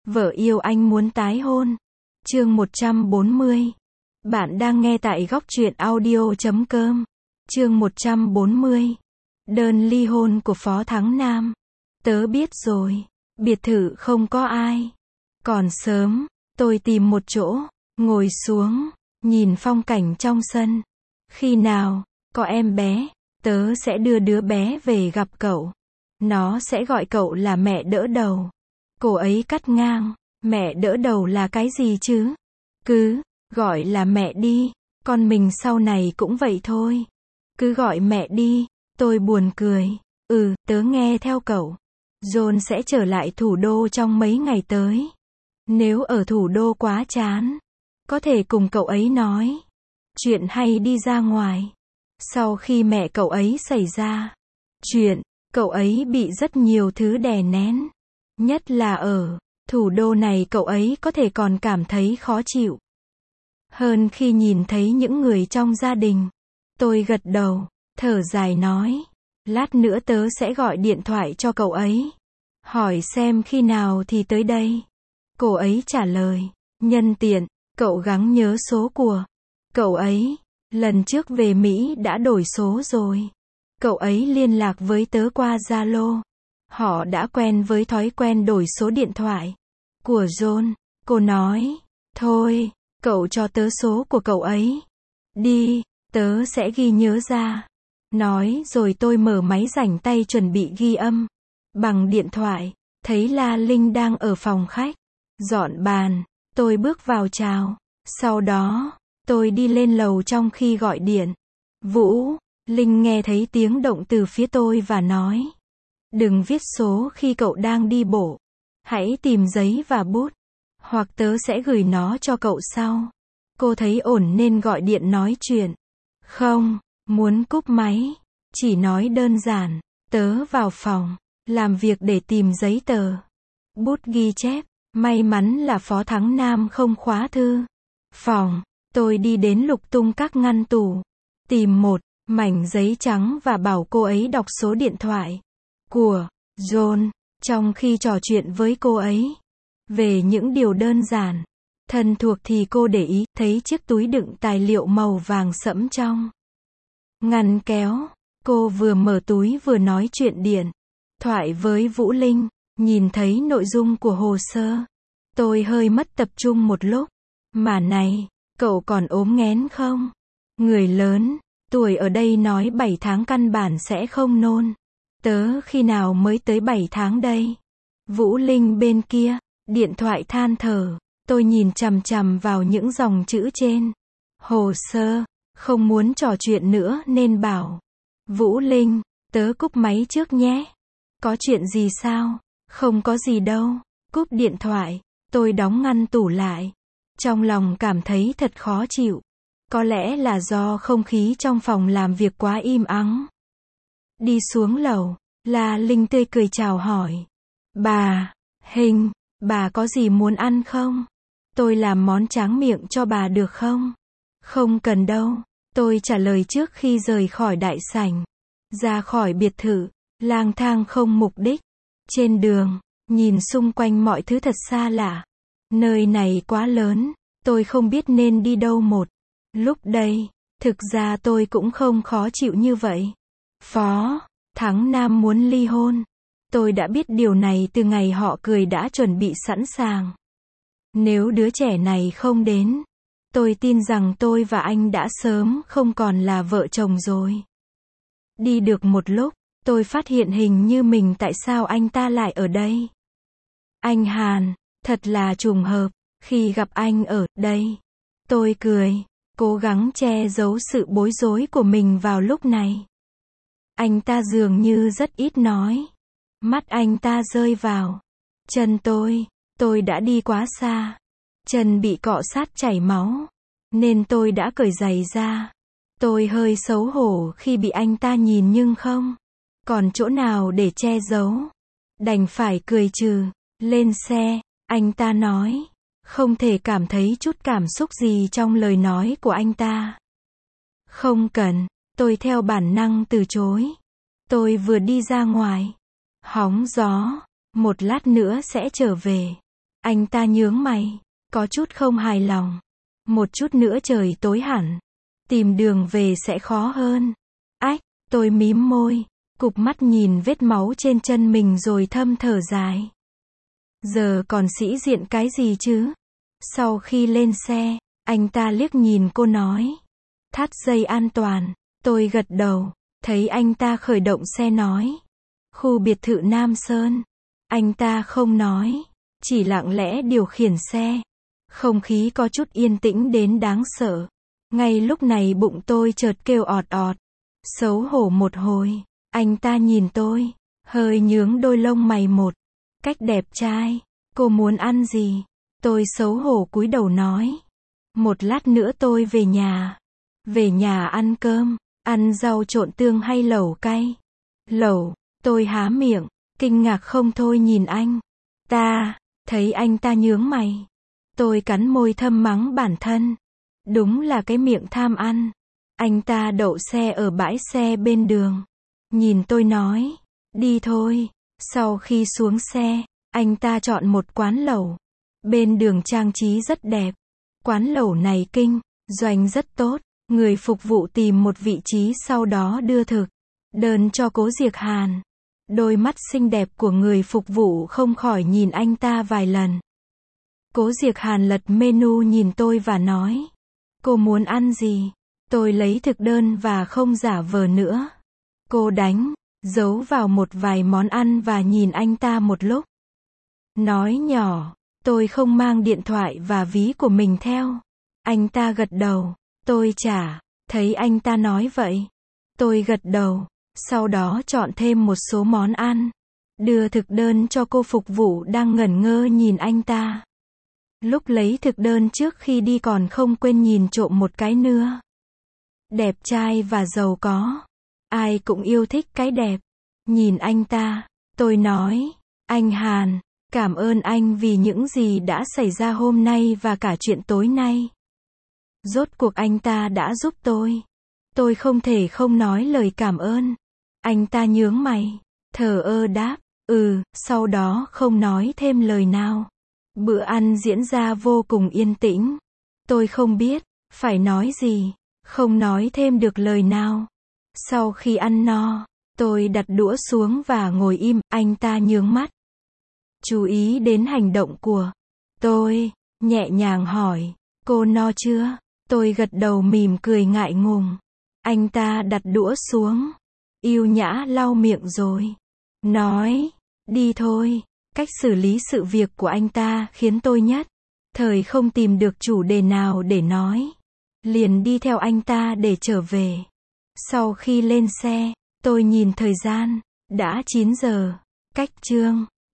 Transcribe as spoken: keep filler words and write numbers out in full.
Vợ yêu anh muốn tái hôn. Chương một trăm bốn mươi. Bạn đang nghe tại góc truyện audio chấm com. Chương một trăm bốn mươi. Đơn ly hôn của Phó Thắng Nam. Tớ biết rồi, biệt thự không có ai. Còn sớm, tôi tìm một chỗ, ngồi xuống, nhìn phong cảnh trong sân. Khi nào có em bé, tớ sẽ đưa đứa bé về gặp cậu. Nó sẽ gọi cậu là mẹ đỡ đầu. Cô ấy cắt ngang, mẹ đỡ đầu là cái gì chứ? Cứ gọi là mẹ đi, con mình sau này cũng vậy thôi. Cứ gọi mẹ đi. Tôi buồn cười. Ừ, tớ nghe theo cậu. John sẽ trở lại thủ đô trong mấy ngày tới. Nếu ở thủ đô quá chán, có thể cùng cậu ấy nói chuyện hay đi ra ngoài. Sau khi mẹ cậu ấy xảy ra chuyện, cậu ấy bị rất nhiều thứ đè nén. Nhất là ở thủ đô này cậu ấy có thể còn cảm thấy khó chịu hơn khi nhìn thấy những người trong gia đình. Tôi gật đầu, thở dài nói, lát nữa tớ sẽ gọi điện thoại cho cậu ấy, hỏi xem khi nào thì tới đây. Cô ấy trả lời, nhân tiện, cậu gắng nhớ số của cậu ấy. Lần trước về Mỹ đã đổi số rồi. Cậu ấy liên lạc với tớ qua Zalo. Họ đã quen với thói quen đổi số điện thoại của John. Cô nói, thôi, cậu cho tớ số của cậu ấy đi, tớ sẽ ghi nhớ ra. Nói rồi tôi mở máy rảnh tay chuẩn bị ghi âm bằng điện thoại. Thấy La Linh đang ở phòng khách dọn bàn. Tôi bước vào chào. Sau đó, tôi đi lên lầu trong khi gọi điện. Vũ, Linh nghe thấy tiếng động từ phía tôi và nói, đừng viết số khi cậu đang đi bộ. Hãy tìm giấy và bút, hoặc tớ sẽ gửi nó cho cậu sau. Cô thấy ổn nên gọi điện nói chuyện. Không, muốn cúp máy. Chỉ nói đơn giản, tớ vào phòng làm việc để tìm giấy tờ, bút ghi chép. May mắn là Phó Thắng Nam không khóa thư phòng. Tôi đi đến lục tung các ngăn tủ, tìm một mảnh giấy trắng và bảo cô ấy đọc số điện thoại của John. Trong khi trò chuyện với cô ấy về những điều đơn giản, thân thuộc thì cô để ý thấy chiếc túi đựng tài liệu màu vàng sẫm trong ngăn kéo. Cô vừa mở túi vừa nói chuyện điện thoại với Vũ Linh. Nhìn thấy nội dung của hồ sơ, tôi hơi mất tập trung một lúc. Mà này, cậu còn ốm nghén không? Người lớn tuổi ở đây nói bảy tháng căn bản sẽ không nôn. Tớ khi nào mới tới bảy tháng đây? Vũ Linh bên kia điện thoại than thở. Tôi nhìn chằm chằm vào những dòng chữ trên hồ sơ, không muốn trò chuyện nữa nên bảo, Vũ Linh, tớ cúp máy trước nhé. Có chuyện gì sao? Không có gì đâu. Cúp điện thoại, tôi đóng ngăn tủ lại. Trong lòng cảm thấy thật khó chịu. Có lẽ là do không khí trong phòng làm việc quá im ắng. Đi xuống lầu, La Linh tươi cười chào hỏi. Bà, Hình, bà có gì muốn ăn không? Tôi làm món tráng miệng cho bà được không? Không cần đâu. Tôi trả lời trước khi rời khỏi đại sảnh. Ra khỏi biệt thự, lang thang không mục đích. Trên đường, nhìn xung quanh mọi thứ thật xa lạ. Nơi này quá lớn, tôi không biết nên đi đâu một lúc đây. Thực ra tôi cũng không khó chịu như vậy. Phó Thắng Nam muốn ly hôn. Tôi đã biết điều này từ ngày họ cười đã chuẩn bị sẵn sàng. Nếu đứa trẻ này không đến, tôi tin rằng tôi và anh đã sớm không còn là vợ chồng rồi. Đi được một lúc, tôi phát hiện hình như mình tại sao anh ta lại ở đây. Anh Hàn, thật là trùng hợp, khi gặp anh ở đây. Tôi cười, cố gắng che giấu sự bối rối của mình vào lúc này. Anh ta dường như rất ít nói. Mắt anh ta rơi vào chân tôi. Tôi đã đi quá xa. Chân bị cọ sát chảy máu, nên tôi đã cởi giày ra. Tôi hơi xấu hổ khi bị anh ta nhìn nhưng không còn chỗ nào để che giấu. Đành phải cười trừ. Lên xe, anh ta nói. Không thể cảm thấy chút cảm xúc gì trong lời nói của anh ta. Không cần, tôi theo bản năng từ chối. Tôi vừa đi ra ngoài, hóng gió, một lát nữa sẽ trở về. Anh ta nhướng mày, có chút không hài lòng. Một chút nữa trời tối hẳn. Tìm đường về sẽ khó hơn. Ách, tôi mím môi, cụp mắt nhìn vết máu trên chân mình rồi thâm thở dài. Giờ còn sĩ diện cái gì chứ? Sau khi lên xe, anh ta liếc nhìn cô nói. Thắt dây an toàn. Tôi gật đầu, thấy anh ta khởi động xe nói. Khu biệt thự Nam Sơn. Anh ta không nói, chỉ lặng lẽ điều khiển xe. Không khí có chút yên tĩnh đến đáng sợ. Ngay lúc này bụng tôi chợt kêu ọt ọt. Xấu hổ một hồi, anh ta nhìn tôi, hơi nhướng đôi lông mày một cách đẹp trai. Cô muốn ăn gì? Tôi xấu hổ cúi đầu nói. Một lát nữa tôi về nhà. Về nhà ăn cơm, ăn rau trộn tương hay lẩu cay? Lẩu, tôi há miệng, kinh ngạc không thôi nhìn anh ta, thấy anh ta nhướng mày. Tôi cắn môi thầm mắng bản thân. Đúng là cái miệng tham ăn. Anh ta đậu xe ở bãi xe bên đường. Nhìn tôi nói, đi thôi. Sau khi xuống xe, anh ta chọn một quán lẩu. Bên đường trang trí rất đẹp. Quán lẩu này kinh doanh rất tốt. Người phục vụ tìm một vị trí sau đó đưa thực đơn cho Cố Diệc Hàn. Đôi mắt xinh đẹp của người phục vụ không khỏi nhìn anh ta vài lần. Cố Diệc Hàn lật menu nhìn tôi và nói. Cô muốn ăn gì? Tôi lấy thực đơn và không giả vờ nữa. Cô đánh dấu vào một vài món ăn và nhìn anh ta một lúc. Nói nhỏ, tôi không mang điện thoại và ví của mình theo. Anh ta gật đầu. Tôi chả thấy anh ta nói vậy. Tôi gật đầu, sau đó chọn thêm một số món ăn. Đưa thực đơn cho cô phục vụ đang ngẩn ngơ nhìn anh ta. Lúc lấy thực đơn trước khi đi còn không quên nhìn trộm một cái nữa. Đẹp trai và giàu có. Ai cũng yêu thích cái đẹp. Nhìn anh ta, tôi nói. Anh Hàn, cảm ơn anh vì những gì đã xảy ra hôm nay và cả chuyện tối nay. Rốt cuộc anh ta đã giúp tôi. Tôi không thể không nói lời cảm ơn. Anh ta nhướng mày, thờ ơ đáp, ừ, sau đó không nói thêm lời nào. Bữa ăn diễn ra vô cùng yên tĩnh. Tôi không biết phải nói gì, không nói thêm được lời nào. Sau khi ăn no, tôi đặt đũa xuống và ngồi im. Anh ta nhướng mắt, chú ý đến hành động của tôi, nhẹ nhàng hỏi, cô no chưa? Tôi gật đầu mỉm cười ngại ngùng. Anh ta đặt đũa xuống, yêu nhã lau miệng rồi nói, đi thôi. Cách xử lý sự việc của anh ta khiến tôi nhất thời không tìm được chủ đề nào để nói. Liền đi theo anh ta để trở về. Sau khi lên xe, tôi nhìn thời gian, đã chín giờ. Cách chương